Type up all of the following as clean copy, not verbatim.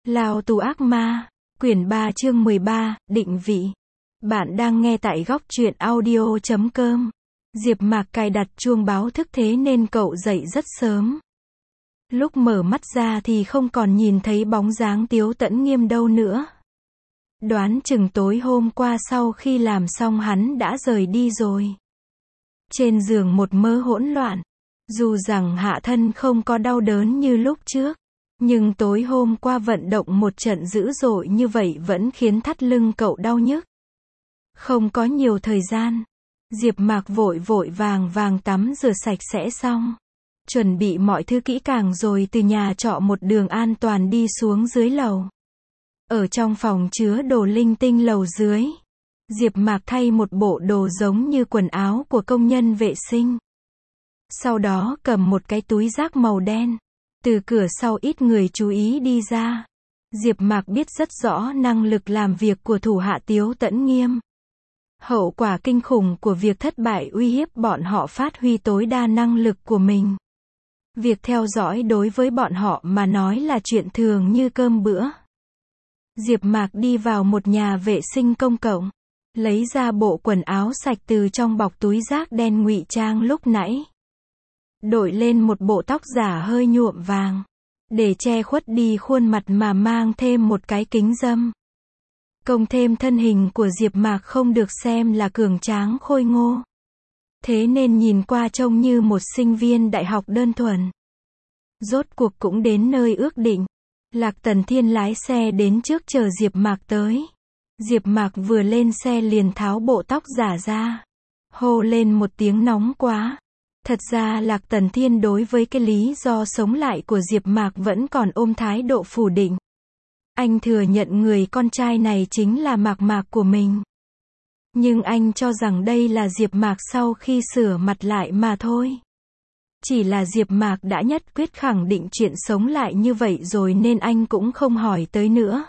Lao tù ác ma, quyển 3 chương 13, định vị. Bạn đang nghe tại góc truyện audio.com. Diệp Mạc cài đặt chuông báo thức thế nên cậu dậy rất sớm. Lúc mở mắt ra thì không còn nhìn thấy bóng dáng Tiếu Tẫn Nghiêm đâu nữa. Đoán chừng tối hôm qua sau khi làm xong hắn đã rời đi rồi. Trên giường một mớ hỗn loạn. Dù rằng hạ thân không có đau đớn như lúc trước, nhưng tối hôm qua vận động một trận dữ dội như vậy vẫn khiến thắt lưng cậu đau nhức. Không có nhiều thời gian, Diệp Mạc vội vội vàng tắm rửa sạch sẽ xong, chuẩn bị mọi thứ kỹ càng rồi từ nhà trọ một đường an toàn đi xuống dưới lầu. Ở trong phòng chứa đồ linh tinh lầu dưới, Diệp Mạc thay một bộ đồ giống như quần áo của công nhân vệ sinh. Sau đó cầm một cái túi rác màu đen. Từ cửa sau ít người chú ý đi ra. Diệp Mạc biết rất rõ năng lực làm việc của thủ hạ Tiếu Tẫn Nghiêm. Hậu quả kinh khủng của việc thất bại uy hiếp bọn họ phát huy tối đa năng lực của mình. Việc theo dõi đối với bọn họ mà nói là chuyện thường như cơm bữa. Diệp Mạc đi vào một nhà vệ sinh công cộng, lấy ra bộ quần áo sạch từ trong bọc túi rác đen ngụy trang lúc nãy. Đội lên một bộ tóc giả hơi nhuộm vàng, để che khuất đi khuôn mặt mà mang thêm một cái kính râm. Cộng thêm thân hình của Diệp Mạc không được xem là cường tráng khôi ngô. Thế nên nhìn qua trông như một sinh viên đại học đơn thuần. Rốt cuộc cũng đến nơi ước định. Lạc Tần Thiên lái xe đến trước chờ Diệp Mạc tới. Diệp Mạc vừa lên xe liền tháo bộ tóc giả ra. Hô lên một tiếng nóng quá. Thật ra Lạc Tần Thiên đối với cái lý do sống lại của Diệp Mạc vẫn còn ôm thái độ phủ định. Anh thừa nhận người con trai này chính là Mạc Mạc của mình. Nhưng anh cho rằng đây là Diệp Mạc sau khi sửa mặt lại mà thôi. Chỉ là Diệp Mạc đã nhất quyết khẳng định chuyện sống lại như vậy rồi nên anh cũng không hỏi tới nữa.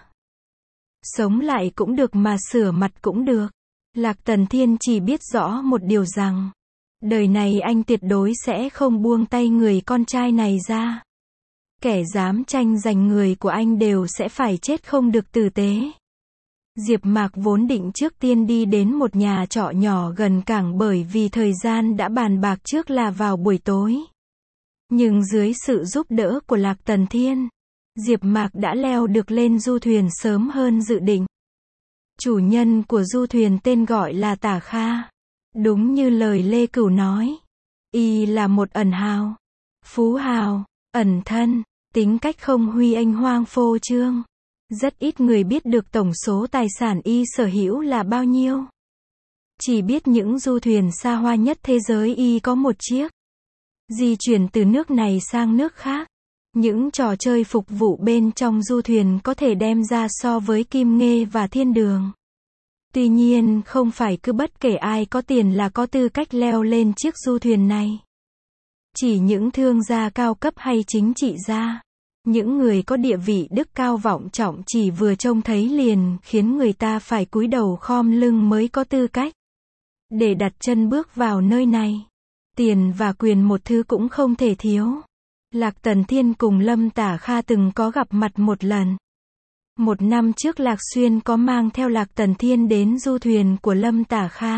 Sống lại cũng được mà sửa mặt cũng được. Lạc Tần Thiên chỉ biết rõ một điều rằng đời này anh tuyệt đối sẽ không buông tay người con trai này ra. Kẻ dám tranh giành người của anh đều sẽ phải chết không được tử tế. Diệp Mạc vốn định trước tiên đi đến một nhà trọ nhỏ gần cảng bởi vì thời gian đã bàn bạc trước là vào buổi tối. Nhưng dưới sự giúp đỡ của Lạc Tần Thiên, Diệp Mạc đã leo được lên du thuyền sớm hơn dự định. Chủ nhân của du thuyền tên gọi là Tả Kha. Đúng như lời Lê Cửu nói, y là một ẩn hào, phú hào, ẩn thân, tính cách không huy anh hoang phô trương. Rất ít người biết được tổng số tài sản y sở hữu là bao nhiêu. Chỉ biết những du thuyền xa hoa nhất thế giới y có một chiếc. Di chuyển từ nước này sang nước khác. Những trò chơi phục vụ bên trong du thuyền có thể đem ra so với Kim Nghê và Thiên Đường. Tuy nhiên không phải cứ bất kể ai có tiền là có tư cách leo lên chiếc du thuyền này. Chỉ những thương gia cao cấp hay chính trị gia, những người có địa vị đức cao vọng trọng chỉ vừa trông thấy liền khiến người ta phải cúi đầu khom lưng mới có tư cách để đặt chân bước vào nơi này. Tiền và quyền một thứ cũng không thể thiếu. Lạc Tần Thiên cùng Lâm Tả Kha từng có gặp mặt một lần. Một năm trước Lạc Xuyên có mang theo Lạc Tần Thiên đến du thuyền của Lâm Tả Kha.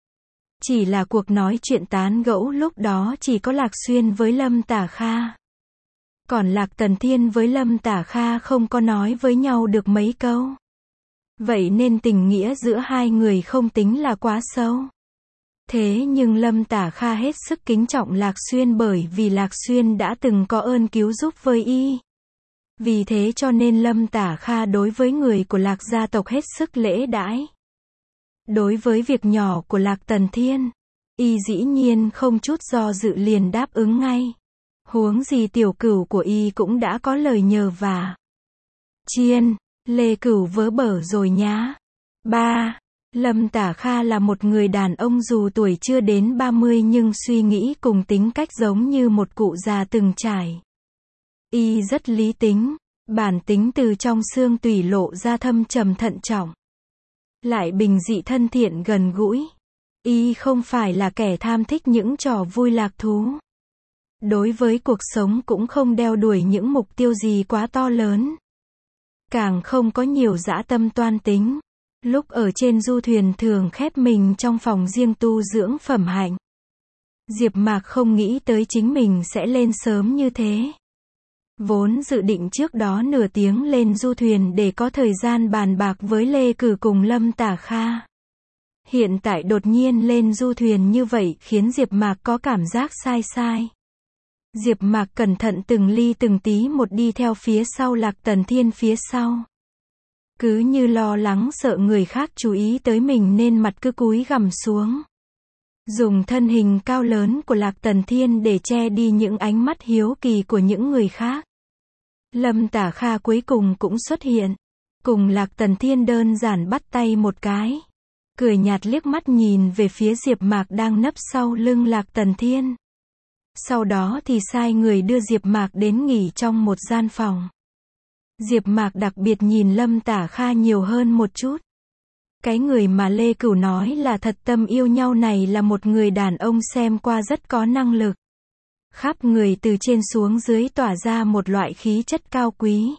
Chỉ là cuộc nói chuyện tán gẫu lúc đó chỉ có Lạc Xuyên với Lâm Tả Kha. Còn Lạc Tần Thiên với Lâm Tả Kha không có nói với nhau được mấy câu. Vậy nên tình nghĩa giữa hai người không tính là quá sâu. Thế nhưng Lâm Tả Kha hết sức kính trọng Lạc Xuyên bởi vì Lạc Xuyên đã từng có ơn cứu giúp với y. Vì thế cho nên Lâm Tả Kha đối với người của Lạc gia tộc hết sức lễ đãi. Đối với việc nhỏ của Lạc Tần Thiên, y dĩ nhiên không chút do dự liền đáp ứng ngay. Huống gì tiểu cửu của y cũng đã có lời nhờ vả. Chiên, Lê Cửu vớ bở rồi nhá. 3. Lâm Tả Kha là một người đàn ông dù tuổi chưa đến 30 nhưng suy nghĩ cùng tính cách giống như một cụ già từng trải. Y rất lý tính, bản tính từ trong xương tủy lộ ra thâm trầm thận trọng. Lại bình dị thân thiện gần gũi. Y không phải là kẻ tham thích những trò vui lạc thú. Đối với cuộc sống cũng không đeo đuổi những mục tiêu gì quá to lớn. càng không có nhiều dã tâm toan tính. Lúc ở trên du thuyền thường khép mình trong phòng riêng tu dưỡng phẩm hạnh. Diệp Mạc không nghĩ tới chính mình sẽ lên sớm như thế. Vốn dự định trước đó nửa tiếng lên du thuyền để có thời gian bàn bạc với Lê Cử cùng Lâm Tả Kha. Hiện tại đột nhiên lên du thuyền như vậy khiến Diệp Mạc có cảm giác sai sai. Diệp Mạc cẩn thận từng ly từng tí một đi theo phía sau Lạc Tần Thiên phía sau. Cứ như lo lắng sợ người khác chú ý tới mình nên mặt cứ cúi gằm xuống. Dùng thân hình cao lớn của Lạc Tần Thiên để che đi những ánh mắt hiếu kỳ của những người khác. Lâm Tả Kha cuối cùng cũng xuất hiện. Cùng Lạc Tần Thiên đơn giản bắt tay một cái. Cười nhạt liếc mắt nhìn về phía Diệp Mạc đang nấp sau lưng Lạc Tần Thiên. Sau đó thì sai người đưa Diệp Mạc đến nghỉ trong một gian phòng. Diệp Mạc đặc biệt nhìn Lâm Tả Kha nhiều hơn một chút. Cái người mà Lê Cửu nói là thật tâm yêu nhau này là một người đàn ông xem qua rất có năng lực. Khắp người từ trên xuống dưới tỏa ra một loại khí chất cao quý.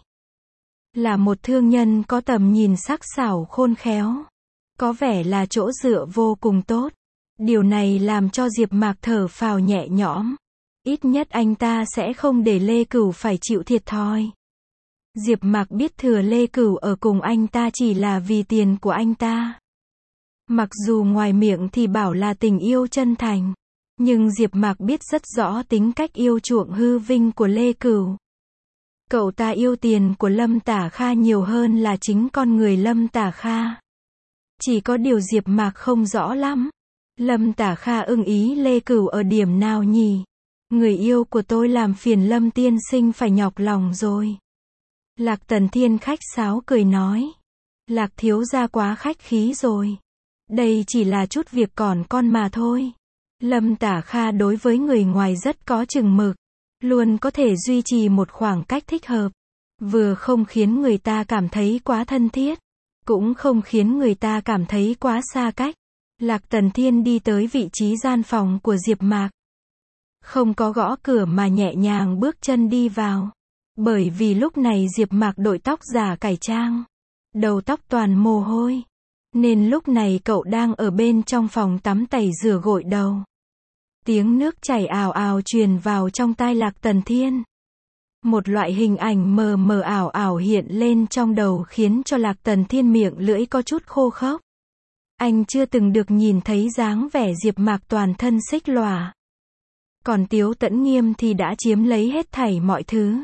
Là một thương nhân có tầm nhìn sắc sảo khôn khéo. Có vẻ là chỗ dựa vô cùng tốt. Điều này làm cho Diệp Mạc thở phào nhẹ nhõm. Ít nhất anh ta sẽ không để Lê Cửu phải chịu thiệt thòi. Diệp Mạc biết thừa Lê Cửu ở cùng anh ta chỉ là vì tiền của anh ta. Mặc dù ngoài miệng thì bảo là tình yêu chân thành, nhưng Diệp Mạc biết rất rõ tính cách yêu chuộng hư vinh của Lê Cửu. Cậu ta yêu tiền của Lâm Tả Kha nhiều hơn là chính con người Lâm Tả Kha. Chỉ có điều Diệp Mạc không rõ lắm. Lâm Tả Kha ưng ý Lê Cửu ở điểm nào nhỉ? Người yêu của tôi làm phiền Lâm tiên sinh phải nhọc lòng rồi. Lạc Tần Thiên khách sáo cười nói. Lạc thiếu gia quá khách khí rồi. Đây chỉ là chút việc còn con mà thôi. Lâm Tả Kha đối với người ngoài rất có chừng mực. Luôn có thể duy trì một khoảng cách thích hợp. Vừa không khiến người ta cảm thấy quá thân thiết. Cũng không khiến người ta cảm thấy quá xa cách. Lạc Tần Thiên đi tới vị trí gian phòng của Diệp Mạc. Không có gõ cửa mà nhẹ nhàng bước chân đi vào. Bởi vì lúc này Diệp Mạc đội tóc giả cải trang. Đầu tóc toàn mồ hôi. Nên lúc này cậu đang ở bên trong phòng tắm tẩy rửa gội đầu. Tiếng nước chảy ào ào truyền vào trong tai Lạc Tần Thiên. Một loại hình ảnh mờ mờ ảo ảo hiện lên trong đầu khiến cho Lạc Tần Thiên miệng lưỡi có chút khô khốc. Anh chưa từng được nhìn thấy dáng vẻ Diệp Mạc toàn thân xích lòa. Còn Tiếu Tẫn Nghiêm thì đã chiếm lấy hết thảy mọi thứ.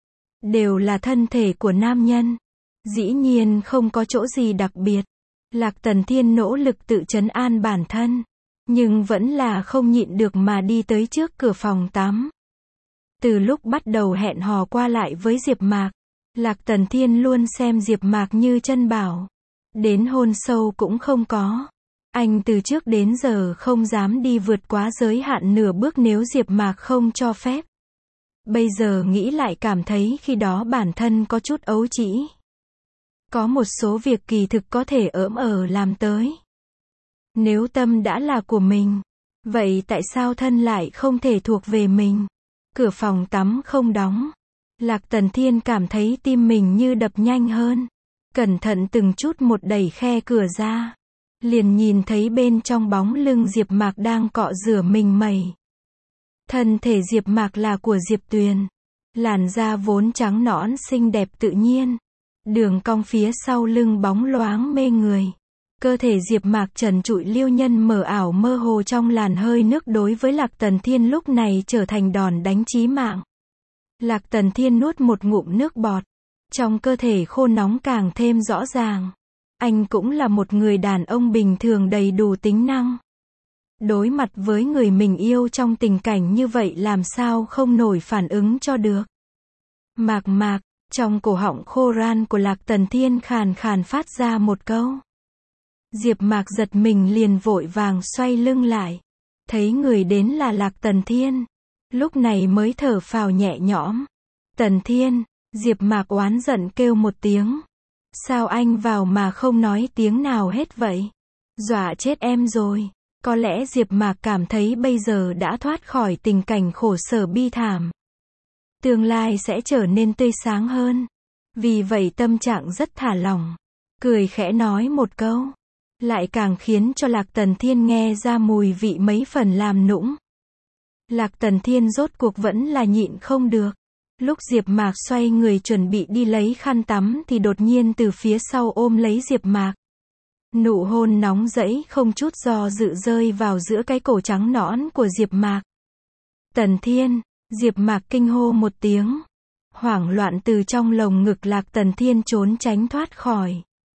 Đều là thân thể của nam nhân. Dĩ nhiên không có chỗ gì đặc biệt. Lạc Tần Thiên nỗ lực tự trấn an bản thân. Nhưng vẫn là không nhịn được mà đi tới trước cửa phòng tắm. Từ lúc bắt đầu hẹn hò qua lại với Diệp Mạc, Lạc Tần Thiên luôn xem Diệp Mạc như chân bảo. Đến hôn sâu cũng không có. Anh từ trước đến giờ không dám đi vượt quá giới hạn nửa bước nếu Diệp Mạc không cho phép. Bây giờ nghĩ lại cảm thấy khi đó bản thân có chút ấu trĩ. Có một số việc kỳ thực có thể làm tới. Nếu tâm đã là của mình, vậy tại sao thân lại không thể thuộc về mình? Cửa phòng tắm không đóng. Lạc Tần Thiên cảm thấy tim mình như đập nhanh hơn. Cẩn thận từng chút một đẩy khe cửa ra. Liền nhìn thấy bên trong bóng lưng Diệp Mạc đang cọ rửa mình mẩy. Thân thể Diệp Mạc là của Diệp Tuyền. Làn da vốn trắng nõn xinh đẹp tự nhiên. Đường cong phía sau lưng bóng loáng mê người. Cơ thể Diệp Mạc trần trụi liêu nhân mờ ảo mơ hồ trong làn hơi nước đối với Lạc Tần Thiên lúc này trở thành đòn đánh chí mạng. Lạc Tần Thiên nuốt một ngụm nước bọt. Trong cơ thể khô nóng càng thêm rõ ràng. Anh cũng là một người đàn ông bình thường đầy đủ tính năng. Đối mặt với người mình yêu trong tình cảnh như vậy làm sao không nổi phản ứng cho được. Mạc Mạc, trong cổ họng khô ran của Lạc Tần Thiên khàn khàn phát ra một câu. Diệp Mạc giật mình liền vội vàng xoay lưng lại. Thấy người đến là Lạc Tần Thiên. Lúc này mới thở phào nhẹ nhõm. Tần Thiên, Diệp Mạc oán giận kêu một tiếng. Sao anh vào mà không nói tiếng nào hết vậy? Dọa chết em rồi. Có lẽ Diệp Mạc cảm thấy bây giờ đã thoát khỏi tình cảnh khổ sở bi thảm. Tương lai sẽ trở nên tươi sáng hơn. Vì vậy tâm trạng rất thả lỏng. Cười khẽ nói một câu. Lại càng khiến cho Lạc Tần Thiên nghe ra mùi vị mấy phần làm nũng. Lạc Tần Thiên rốt cuộc vẫn là nhịn không được. Lúc Diệp Mạc xoay người chuẩn bị đi lấy khăn tắm thì đột nhiên từ phía sau ôm lấy Diệp Mạc. Nụ hôn nóng rẫy không chút do dự rơi vào giữa cái cổ trắng nõn của Diệp Mạc. Tần Thiên, Diệp Mạc kinh hô một tiếng. Hoảng loạn từ trong lồng ngực Lạc Tần Thiên trốn tránh thoát khỏi.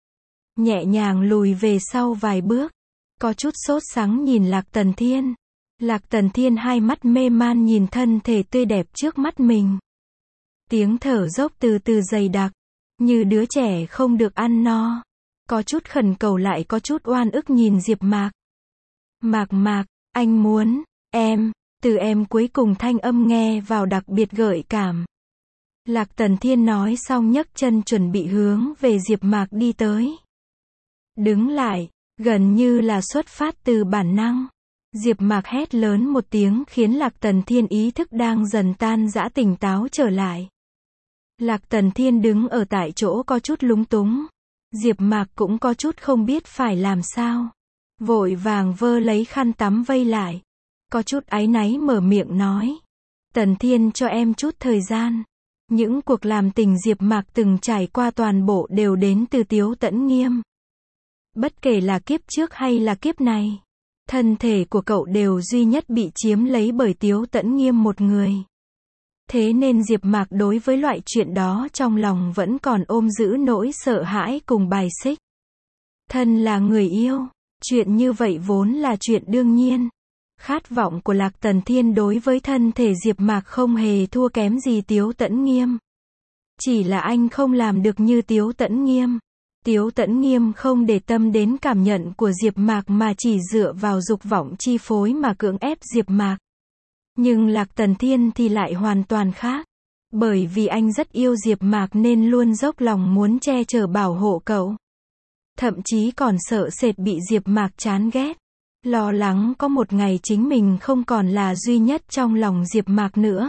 Nhẹ nhàng lùi về sau vài bước. Có chút sốt sắng nhìn Lạc Tần Thiên. Lạc Tần Thiên hai mắt mê man nhìn thân thể tươi đẹp trước mắt mình. Tiếng thở dốc từ từ dày đặc. Như đứa trẻ không được ăn no. Có chút khẩn cầu lại có chút oan ức nhìn Diệp Mạc. Mạc Mạc, anh muốn, em, từ em cuối cùng thanh âm nghe vào đặc biệt gợi cảm. Lạc Tần Thiên nói xong nhấc chân chuẩn bị hướng về Diệp Mạc đi tới. Đứng lại, gần như là xuất phát từ bản năng. Diệp Mạc hét lớn một tiếng khiến Lạc Tần Thiên ý thức đang dần tan rã tỉnh táo trở lại. Lạc Tần Thiên đứng ở tại chỗ có chút lúng túng. Diệp Mạc cũng có chút không biết phải làm sao. Vội vàng vơ lấy khăn tắm vây lại. Có chút áy náy mở miệng nói. Tần Thiên cho em chút thời gian. Những cuộc làm tình Diệp Mạc từng trải qua toàn bộ đều đến từ Tiếu Tẫn Nghiêm. Bất kể là kiếp trước hay là kiếp này. Thân thể của cậu đều duy nhất bị chiếm lấy bởi Tiếu Tẫn Nghiêm một người. Thế nên Diệp Mạc đối với loại chuyện đó trong lòng vẫn còn ôm giữ nỗi sợ hãi cùng bài xích. Thân là người yêu, chuyện như vậy vốn là chuyện đương nhiên. Khát vọng của Lạc Tần Thiên đối với thân thể Diệp Mạc không hề thua kém gì Tiếu Tẫn Nghiêm. Chỉ là anh không làm được như Tiếu Tẫn Nghiêm. Tiếu Tẫn Nghiêm không để tâm đến cảm nhận của Diệp Mạc mà chỉ dựa vào dục vọng chi phối mà cưỡng ép Diệp Mạc. Nhưng Lạc Tần Thiên thì lại hoàn toàn khác. Bởi vì anh rất yêu Diệp Mạc nên luôn dốc lòng muốn che chở bảo hộ cậu. Thậm chí còn sợ sệt bị Diệp Mạc chán ghét. Lo lắng có một ngày chính mình không còn là duy nhất trong lòng Diệp Mạc nữa.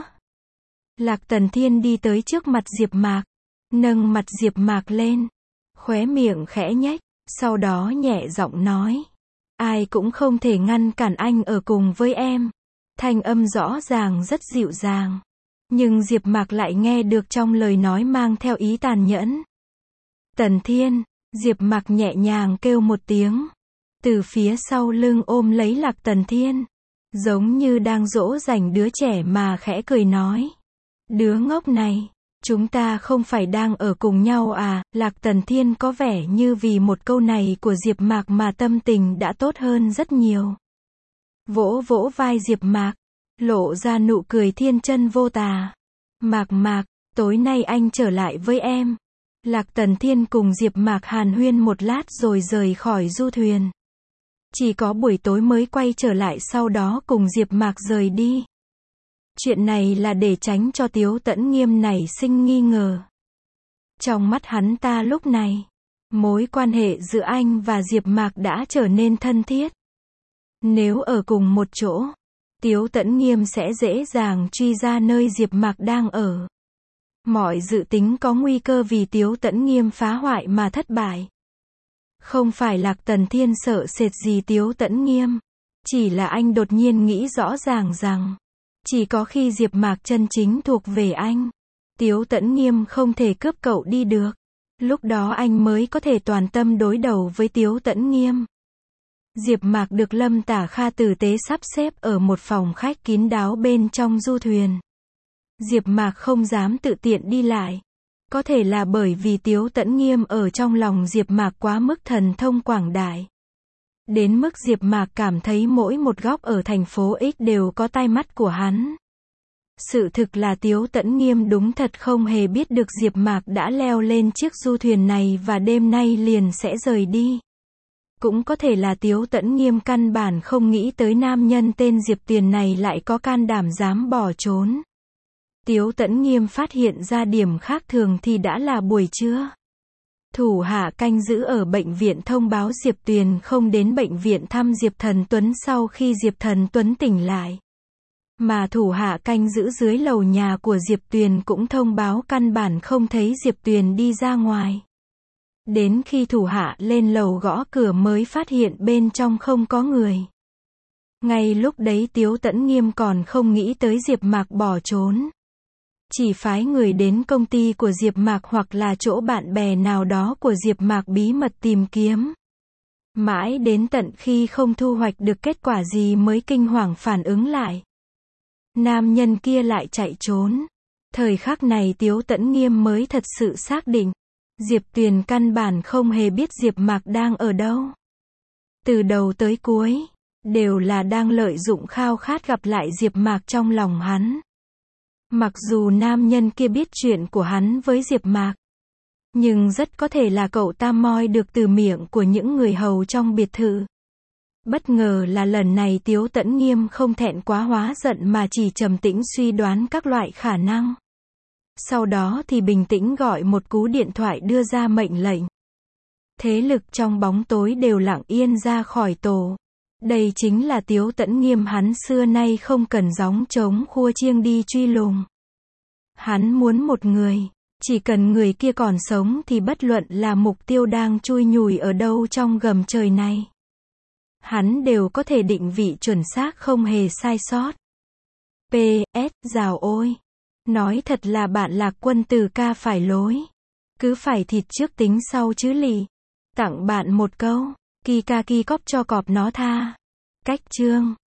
Lạc Tần Thiên đi tới trước mặt Diệp Mạc. Nâng mặt Diệp Mạc lên. Khóe miệng khẽ nhếch. Sau đó nhẹ giọng nói. Ai cũng không thể ngăn cản anh ở cùng với em. Thanh âm rõ ràng rất dịu dàng. Nhưng Diệp Mạc lại nghe được trong lời nói mang theo ý tàn nhẫn. Tần Thiên, Diệp Mạc nhẹ nhàng kêu một tiếng. Từ phía sau lưng ôm lấy Lạc Tần Thiên. Giống như đang dỗ dành đứa trẻ mà khẽ cười nói. Đứa ngốc này, chúng ta không phải đang ở cùng nhau à? Lạc Tần Thiên có vẻ như vì một câu này của Diệp Mạc mà tâm tình đã tốt hơn rất nhiều. Vỗ vỗ vai Diệp Mạc, lộ ra nụ cười thiên chân vô tà. Mạc Mạc, tối nay anh trở lại với em. Lạc Tần Thiên cùng Diệp Mạc hàn huyên một lát rồi rời khỏi du thuyền. Chỉ có buổi tối mới quay trở lại sau đó cùng Diệp Mạc rời đi. Chuyện này là để tránh cho Tiếu Tẫn Nghiêm nảy sinh nghi ngờ. Trong mắt hắn ta lúc này, mối quan hệ giữa anh và Diệp Mạc đã trở nên thân thiết. Nếu ở cùng một chỗ, Tiếu Tẫn Nghiêm sẽ dễ dàng truy ra nơi Diệp Mạc đang ở. Mọi dự tính có nguy cơ vì Tiếu Tẫn Nghiêm phá hoại mà thất bại. Không phải Lạc Tần Thiên sợ sệt gì Tiếu Tẫn Nghiêm. Chỉ là anh đột nhiên nghĩ rõ ràng rằng, chỉ có khi Diệp Mạc chân chính thuộc về anh, Tiếu Tẫn Nghiêm không thể cướp cậu đi được. Lúc đó anh mới có thể toàn tâm đối đầu với Tiếu Tẫn Nghiêm. Diệp Mạc được Lâm Tả Kha tử tế sắp xếp ở một phòng khách kín đáo bên trong du thuyền. Diệp Mạc không dám tự tiện đi lại. Có thể là bởi vì Tiếu Tẫn Nghiêm ở trong lòng Diệp Mạc quá mức thần thông quảng đại. Đến mức Diệp Mạc cảm thấy mỗi một góc ở thành phố X đều có tai mắt của hắn. Sự thực là Tiếu Tẫn Nghiêm đúng thật không hề biết được Diệp Mạc đã leo lên chiếc du thuyền này và đêm nay liền sẽ rời đi. Cũng có thể là Tiếu Tẫn Nghiêm căn bản không nghĩ tới nam nhân tên Diệp Tiền này lại có can đảm dám bỏ trốn. Tiếu Tẫn Nghiêm phát hiện ra điểm khác thường thì đã là buổi trưa. Thủ hạ canh giữ ở bệnh viện thông báo Diệp Tuyền không đến bệnh viện thăm Diệp Thần Tuấn sau khi Diệp Thần Tuấn tỉnh lại. Mà thủ hạ canh giữ dưới lầu nhà của Diệp Tuyền cũng thông báo căn bản không thấy Diệp Tuyền đi ra ngoài. Đến khi thủ hạ lên lầu gõ cửa mới phát hiện bên trong không có người. Ngay lúc đấy Tiếu Tẫn Nghiêm còn không nghĩ tới Diệp Mạc bỏ trốn. Chỉ phái người đến công ty của Diệp Mạc hoặc là chỗ bạn bè nào đó của Diệp Mạc bí mật tìm kiếm. Mãi đến tận khi không thu hoạch được kết quả gì mới kinh hoàng phản ứng lại. Nam nhân kia lại chạy trốn. Thời khắc này Tiếu Tẫn Nghiêm mới thật sự xác định. Diệp Tuyền căn bản không hề biết Diệp Mạc đang ở đâu. Từ đầu tới cuối, đều là đang lợi dụng khao khát gặp lại Diệp Mạc trong lòng hắn. Mặc dù nam nhân kia biết chuyện của hắn với Diệp Mạc, nhưng rất có thể là cậu ta moi được từ miệng của những người hầu trong biệt thự. Bất ngờ là lần này Tiếu Tẫn Nghiêm không thẹn quá hóa giận mà chỉ trầm tĩnh suy đoán các loại khả năng. Sau đó thì bình tĩnh gọi một cú điện thoại đưa ra mệnh lệnh. Thế lực trong bóng tối đều lặng yên ra khỏi tổ. Đây chính là Tiếu Tẫn Nghiêm hắn xưa nay không cần gióng trống khua chiêng đi truy lùng. Hắn muốn một người, chỉ cần người kia còn sống thì bất luận là mục tiêu đang chui nhủi ở đâu trong gầm trời này, hắn đều có thể định vị chuẩn xác không hề sai sót. PS, dào ôi! Nói thật là bạn Lạc Quân từ ca phải lối. Cứ phải thịt trước tính sau chứ lì. Tặng bạn một câu. Ki ca ki cóp cho cọp nó tha. Cách chương.